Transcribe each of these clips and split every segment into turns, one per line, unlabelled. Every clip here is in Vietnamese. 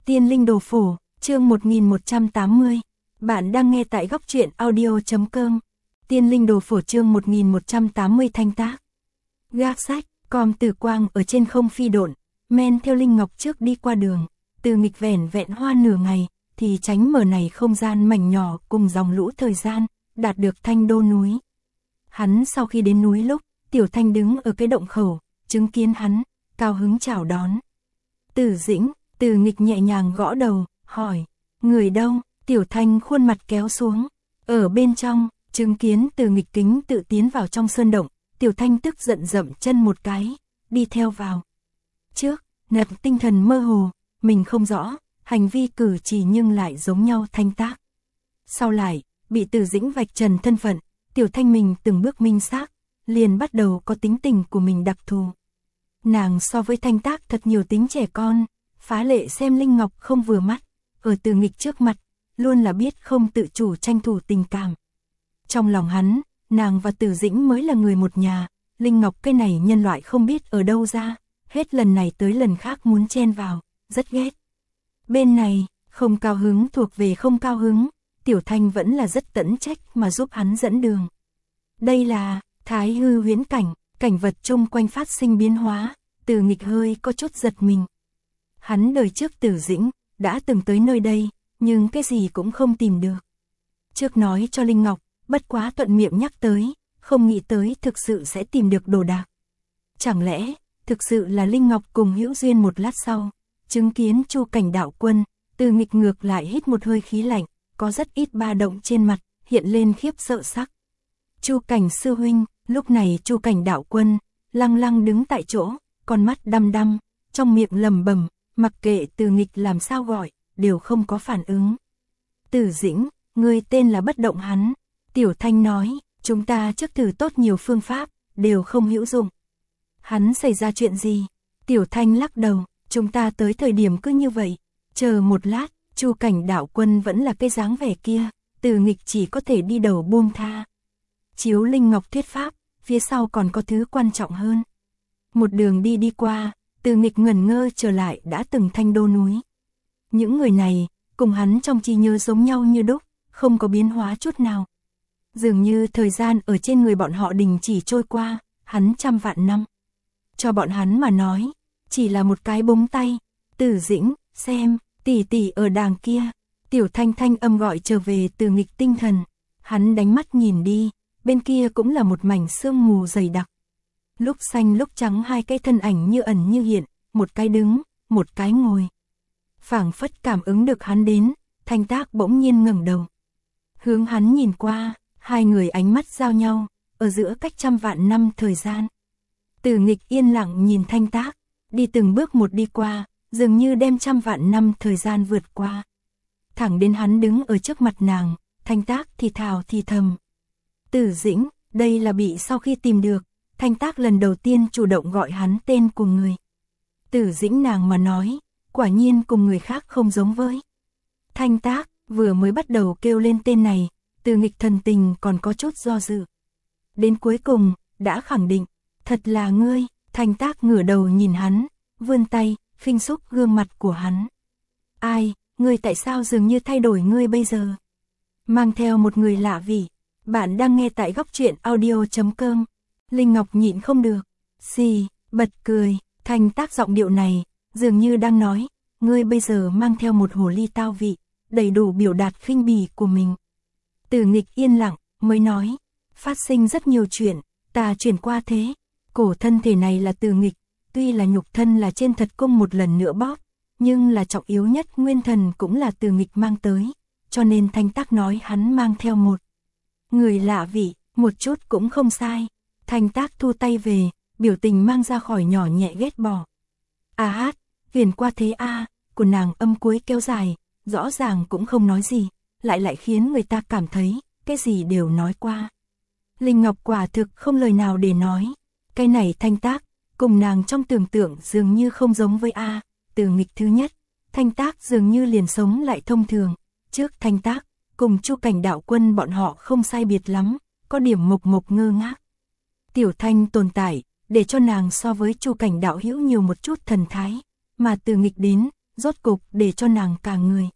Tiên Linh Đồ Phổ, chương 1180. Bạn đang nghe tại góc truyện audio.com. Tiên Linh Đồ Phổ chương 1180 thanh tác. Gác sách, com Từ Quang ở trên không phi độn, men theo Linh Ngọc trước đi qua đường. Từ nghịch vẻn vẹn hoa nửa ngày, thì tránh mở này không gian mảnh nhỏ cùng dòng lũ thời gian, đạt được Thanh Đô núi. Hắn sau khi đến núi lúc, Tiểu Thanh đứng ở cái động khẩu, chứng kiến hắn, cao hứng chào đón. Từ Dĩnh, Từ nghịch nhẹ nhàng gõ đầu, hỏi, người đâu? Tiểu Thanh khuôn mặt kéo xuống, ở bên trong, chứng kiến Từ nghịch kính tự tiến vào trong sơn động, Tiểu Thanh tức giận dậm chân một cái, đi theo vào. Trước, nập tinh thần mơ hồ, mình không rõ, hành vi cử chỉ nhưng lại giống nhau thanh tác. Sau lại, bị Từ Dĩnh vạch trần thân phận, Tiểu Thanh mình từng bước minh xác, liền bắt đầu có tính tình của mình đặc thù. Nàng so với thanh tác thật nhiều tính trẻ con, phá lệ xem Linh Ngọc không vừa mắt, ở Từ nghịch trước mặt, luôn là biết không tự chủ tranh thủ tình cảm. Trong lòng hắn, nàng và Từ Dĩnh mới là người một nhà, Linh Ngọc cái này nhân loại không biết ở đâu ra, hết lần này tới lần khác muốn chen vào, rất ghét. Bên này, không cao hứng thuộc về không cao hứng, Tiểu Thanh vẫn là rất tận trách mà giúp hắn dẫn đường. Đây là Thái Hư huyễn cảnh, cảnh vật chung quanh phát sinh biến hóa, Từ nghịch hơi có chút giật mình. Hắn đời trước Từ Dĩnh, đã từng tới nơi đây, nhưng cái gì cũng không tìm được. Trước nói cho Linh Ngọc, bất quá thuận miệng nhắc tới, không nghĩ tới thực sự sẽ tìm được đồ đạc. Chẳng lẽ, thực sự là Linh Ngọc cùng hữu duyên? Một lát sau, chứng kiến Chu Cảnh đạo quân, Từ nghịch ngược lại hít một hơi khí lạnh, có rất ít ba động trên mặt, hiện lên khiếp sợ sắc. Chu Cảnh sư huynh, lúc này Chu Cảnh đạo quân, lăng lăng đứng tại chỗ, con mắt đăm đăm, trong miệng lẩm bẩm, mặc kệ Từ nghịch làm sao gọi, đều không có phản ứng. Từ Dĩnh, người tên là bất động hắn. Tiểu Thanh nói, chúng ta trước thử tốt nhiều phương pháp, đều không hữu dụng. Hắn xảy ra chuyện gì? Tiểu Thanh lắc đầu, chúng ta tới thời điểm cứ như vậy, chờ một lát, Chu Cảnh đạo quân vẫn là cái dáng vẻ kia, Từ nghịch chỉ có thể đi đầu buông tha. Chiếu Linh Ngọc thuyết pháp, phía sau còn có thứ quan trọng hơn. Một đường đi qua, Từ nghịch ngẩn ngơ trở lại đã từng Thanh Đô núi. Những người này, cùng hắn trong trí nhớ giống nhau như đúc, không có biến hóa chút nào. Dường như thời gian ở trên người bọn họ đình chỉ trôi qua, hắn trăm vạn năm. Cho bọn hắn mà nói, chỉ là một cái búng tay. Từ Dĩnh, xem, tỷ tỷ ở đàng kia. Tiểu Thanh thanh âm gọi trở về Từ nghịch tinh thần. Hắn đánh mắt nhìn đi, bên kia cũng là một mảnh sương mù dày đặc. Lúc xanh lúc trắng hai cái thân ảnh như ẩn như hiện, một cái đứng, một cái ngồi. Phảng phất cảm ứng được hắn đến, thanh tác bỗng nhiên ngẩng đầu. Hướng hắn nhìn qua, hai người ánh mắt giao nhau, ở giữa cách trăm vạn năm thời gian. Từ nghịch yên lặng nhìn thanh tác, đi từng bước một đi qua, dường như đem trăm vạn năm thời gian vượt qua. Thẳng đến hắn đứng ở trước mặt nàng, thanh tác thì thào thì thầm. Từ Dĩnh, đây là bị sau khi tìm được, thanh tác lần đầu tiên chủ động gọi hắn tên của người. Từ Dĩnh nàng mà nói, quả nhiên cùng người khác không giống với. Thanh tác, vừa mới bắt đầu kêu lên tên này, Từ nghịch thần tình còn có chút do dự. Đến cuối cùng, đã khẳng định, thật là ngươi. Thanh tác ngửa đầu nhìn hắn, vươn tay, khinh xúc gương mặt của hắn. Ai, ngươi tại sao dường như thay đổi ngươi bây giờ? Mang theo một người lạ vị. Bạn đang nghe tại góc truyện audio.com. Linh Ngọc nhịn không được, xì, bật cười. Thanh tác giọng điệu này, dường như đang nói, ngươi bây giờ mang theo một hồ ly tao vị, đầy đủ biểu đạt khinh bỉ của mình. Từ nghịch yên lặng, mới nói, phát sinh rất nhiều chuyện, ta chuyển qua thế. Cổ thân thể này là Từ nghịch, tuy là nhục thân là trên thật cung một lần nữa bóp, nhưng là trọng yếu nhất nguyên thần cũng là Từ nghịch mang tới, cho nên thanh tác nói hắn mang theo một người lạ vị, một chút cũng không sai. Thanh tác thu tay về, biểu tình mang ra khỏi nhỏ nhẹ ghét bỏ. A hát, viền qua thế a, của nàng âm cuối kéo dài, rõ ràng cũng không nói gì, lại khiến người ta cảm thấy, cái gì đều nói qua. Linh Ngọc quả thực không lời nào để nói. Cái này thanh tác, cùng nàng trong tưởng tượng dường như không giống với A. Từ nghịch thứ nhất, thanh tác dường như liền sống lại thông thường. Trước thanh tác, cùng Chu Cảnh đạo quân bọn họ không sai biệt lắm, có điểm mộc mộc ngơ ngác. Tiểu Thanh tồn tại, để cho nàng so với Chu Cảnh đạo hữu nhiều một chút thần thái, mà Từ nghịch đến, rốt cục để cho nàng cả người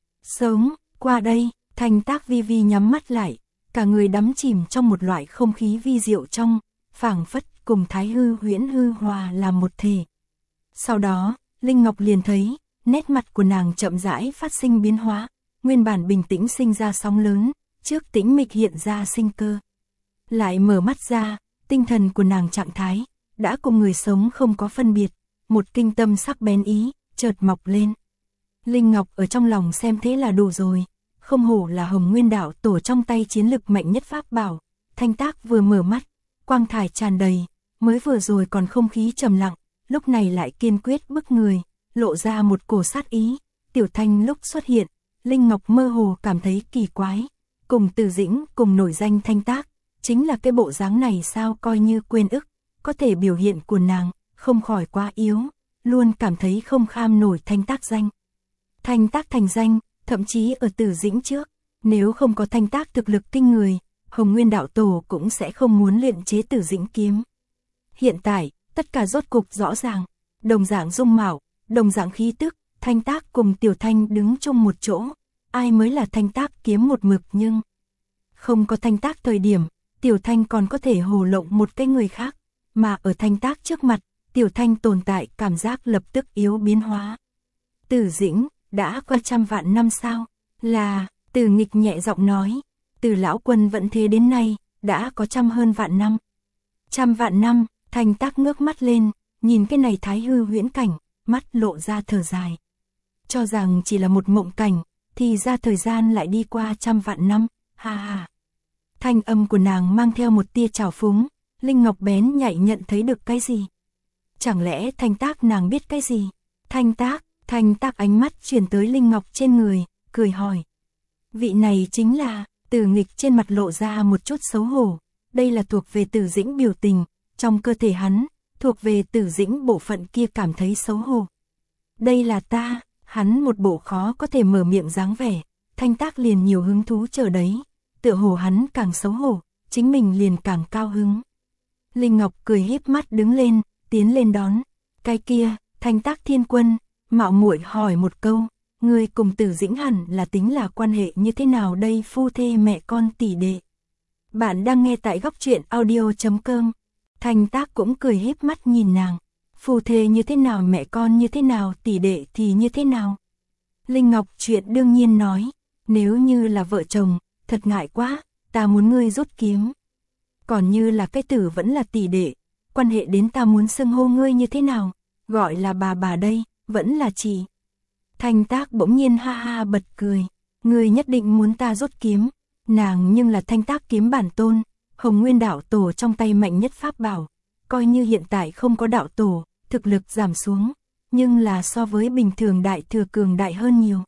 sống qua đây. Thanh Tác vi vi nhắm mắt lại, cả người đắm chìm trong một loại không khí vi diệu trong, phảng phất cùng Thái Hư Huyễn Hư hòa làm một thể. Sau đó, Linh Ngọc liền thấy, nét mặt của nàng chậm rãi phát sinh biến hóa, nguyên bản bình tĩnh sinh ra sóng lớn, trước tĩnh mịch hiện ra sinh cơ. Lại mở mắt ra, tinh thần của nàng trạng thái, đã cùng người sống không có phân biệt, một kinh tâm sắc bén ý, chợt mọc lên. Linh Ngọc ở trong lòng xem thế là đủ rồi, không hổ là Hồng Nguyên Đạo Tổ trong tay chiến lực mạnh nhất pháp bảo. Thanh Tác vừa mở mắt, quang thải tràn đầy, mới vừa rồi còn không khí trầm lặng, lúc này lại kiên quyết bức người, lộ ra một cổ sát ý. Tiểu Thanh lúc xuất hiện, Linh Ngọc mơ hồ cảm thấy kỳ quái, cùng Từ Dĩnh cùng nổi danh Thanh Tác, chính là cái bộ dáng này sao, coi như quên ức, có thể biểu hiện của nàng, không khỏi quá yếu, luôn cảm thấy không kham nổi Thanh Tác danh. Thanh Tác thành danh, thậm chí ở Từ Dĩnh trước, nếu không có Thanh Tác thực lực kinh người, Hồng Nguyên Đạo Tổ cũng sẽ không muốn luyện chế Từ Dĩnh kiếm. Hiện tại, tất cả rốt cục rõ ràng, đồng dạng dung mạo, đồng dạng khí tức, Thanh Tác cùng Tiểu Thanh đứng chung một chỗ, ai mới là Thanh Tác kiếm một mực, nhưng không có Thanh Tác thời điểm, Tiểu Thanh còn có thể hồ lộng một cái người khác, mà ở Thanh Tác trước mặt, Tiểu Thanh tồn tại cảm giác lập tức yếu biến hóa. Từ Dĩnh, đã qua 100 vạn năm sao? Là, Từ Nghịch nhẹ giọng nói, từ lão quân vẫn thế đến nay, đã có 100 hơn vạn năm. 100 vạn năm, Thanh Tác ngước mắt lên, nhìn cái này Thái Hư huyễn cảnh, mắt lộ ra thở dài. Cho rằng chỉ là một mộng cảnh, thì ra thời gian lại đi qua 100 vạn năm, ha ha. Thanh âm của nàng mang theo một tia trào phúng, Linh Ngọc bén nhạy nhận thấy được cái gì? Chẳng lẽ Thanh Tác nàng biết cái gì? Thanh Tác ánh mắt chuyển tới Linh Ngọc trên người, cười hỏi. Vị này chính là, Từ Nghịch trên mặt lộ ra một chút xấu hổ, đây là thuộc về Từ Dĩnh biểu tình, trong cơ thể hắn, thuộc về Từ Dĩnh bộ phận kia cảm thấy xấu hổ. Đây là ta, hắn một bộ khó có thể mở miệng dáng vẻ, Thanh Tác liền nhiều hứng thú chờ đấy, tựa hồ hắn càng xấu hổ, chính mình liền càng cao hứng. Linh Ngọc cười híp mắt đứng lên, tiến lên đón, cái kia, Thanh Tác thiên quân, mạo muội hỏi một câu, ngươi cùng Từ Dĩnh hẳn là tính là quan hệ như thế nào đây, phu thê mẹ con tỷ đệ. Bạn đang nghe tại góc truyện audio.com. Thanh Tác cũng cười híp mắt nhìn nàng, phu thê như thế nào, mẹ con như thế nào, tỷ đệ thì như thế nào. Linh Ngọc chuyện đương nhiên nói, nếu như là vợ chồng, thật ngại quá, ta muốn ngươi rút kiếm. Còn như là cái tử vẫn là tỷ đệ, quan hệ đến ta muốn xưng hô ngươi như thế nào, gọi là bà đây, vẫn là chị. Thanh Tác bỗng nhiên ha ha bật cười, ngươi nhất định muốn ta rút kiếm, nàng nhưng là Thanh Tác kiếm bản tôn, Hồng Nguyên Đạo Tổ trong tay mạnh nhất pháp bảo, coi như hiện tại không có đạo tổ, thực lực giảm xuống, nhưng là so với bình thường đại thừa cường đại hơn nhiều.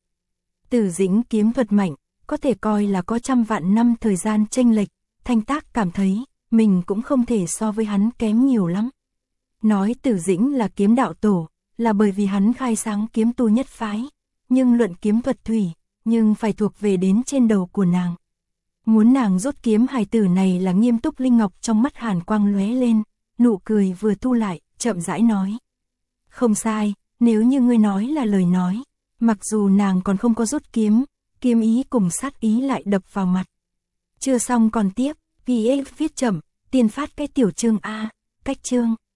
Từ Dĩnh kiếm thuật mạnh, có thể coi là có 100 vạn năm thời gian chênh lệch, Thanh Tác cảm thấy, mình cũng không thể so với hắn kém nhiều lắm. Nói Từ Dĩnh là kiếm đạo tổ, là bởi vì hắn khai sáng kiếm tu nhất phái, nhưng luận kiếm thuật thủy, nhưng phải thuộc về đến trên đầu của nàng. Muốn nàng rút kiếm hài tử này là nghiêm túc. Linh Ngọc trong mắt hàn quang lóe lên, nụ cười vừa thu lại, chậm rãi nói. Không sai, nếu như ngươi nói là lời nói, mặc dù nàng còn không có rút kiếm, kiếm ý cùng sát ý lại đập vào mặt. Chưa xong còn tiếp, vì viết chậm, tiền phát cái tiểu chương A, cách chương.